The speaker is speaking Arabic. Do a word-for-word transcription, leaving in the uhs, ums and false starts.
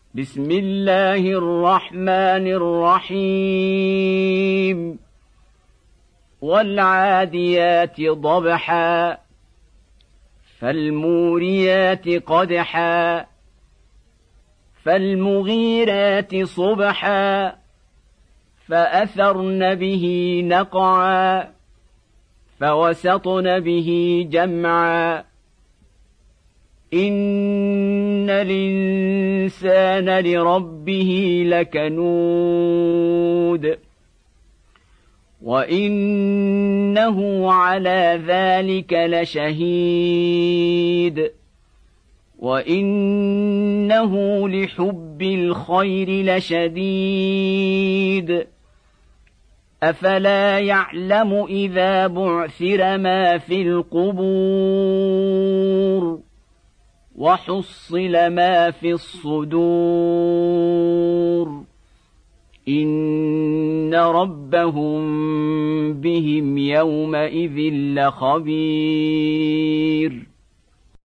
بسم الله الرحمن الرحيم والعاديات ضبحا فالموريات قدحا فالمغيرات صبحا فأثرن به نقعا فوسطن به جمعا إن الإنسان لربه لكنود وإنه على ذلك لشهيد وإنه لحب الخير لشديد أفلا يعلم إذا بعثر ما في القبور وحصل ما في الصدور إن ربهم بهم يومئذ لخبير